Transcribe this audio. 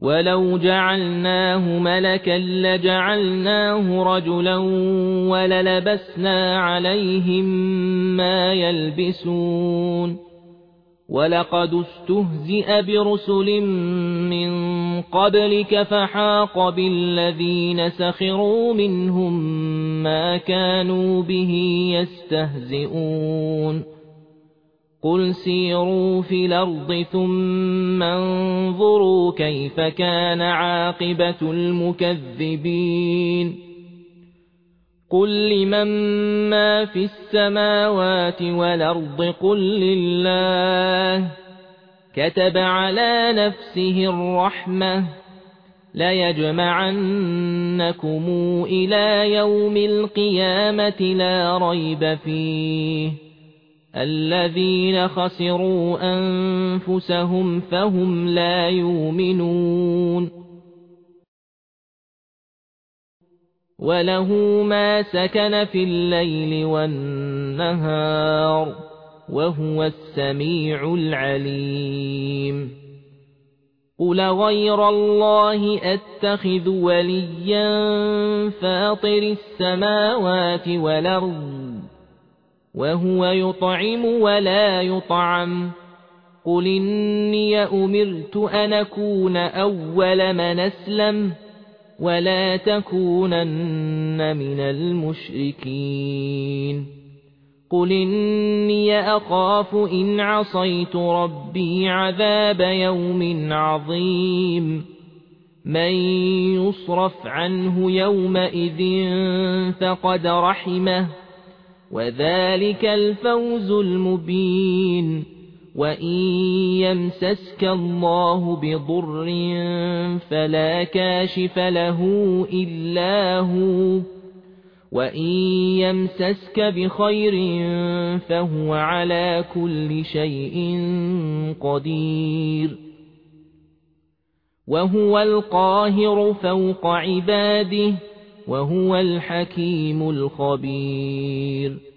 ولو جعلناه ملكا لجعلناه رجلا وللبسنا عليهم ما يلبسون ولقد استهزئ برسل من قبلك فحاق بالذين سخروا منهم ما كانوا به يستهزئون قل سيروا في الأرض ثم انظروا كيف كان عاقبة المكذبين قل لمن ما في السماوات والأرض قل لله كتب على نفسه الرحمة ليجمعنكم إلى يوم القيامة لا ريب فيه الذين خسروا أنفسهم فهم لا يؤمنون وله ما سكن في الليل والنهار وهو السميع العليم قل غير الله أتخذ وليا فاطر السماوات والأرض وهو يطعم ولا يطعم قل إني أمرت أن أكون أول من أسلم ولا تكونن من المشركين قل إني أخاف إن عصيت ربي عذاب يوم عظيم من يصرف عنه يومئذ فقد رحمه وذلك الفوز المبين وإن يمسسك الله بضر فلا كاشف له إلا هو وإن يمسسك بخير فهو على كل شيء قدير وهو القاهر فوق عباده وهو الحكيم الخبير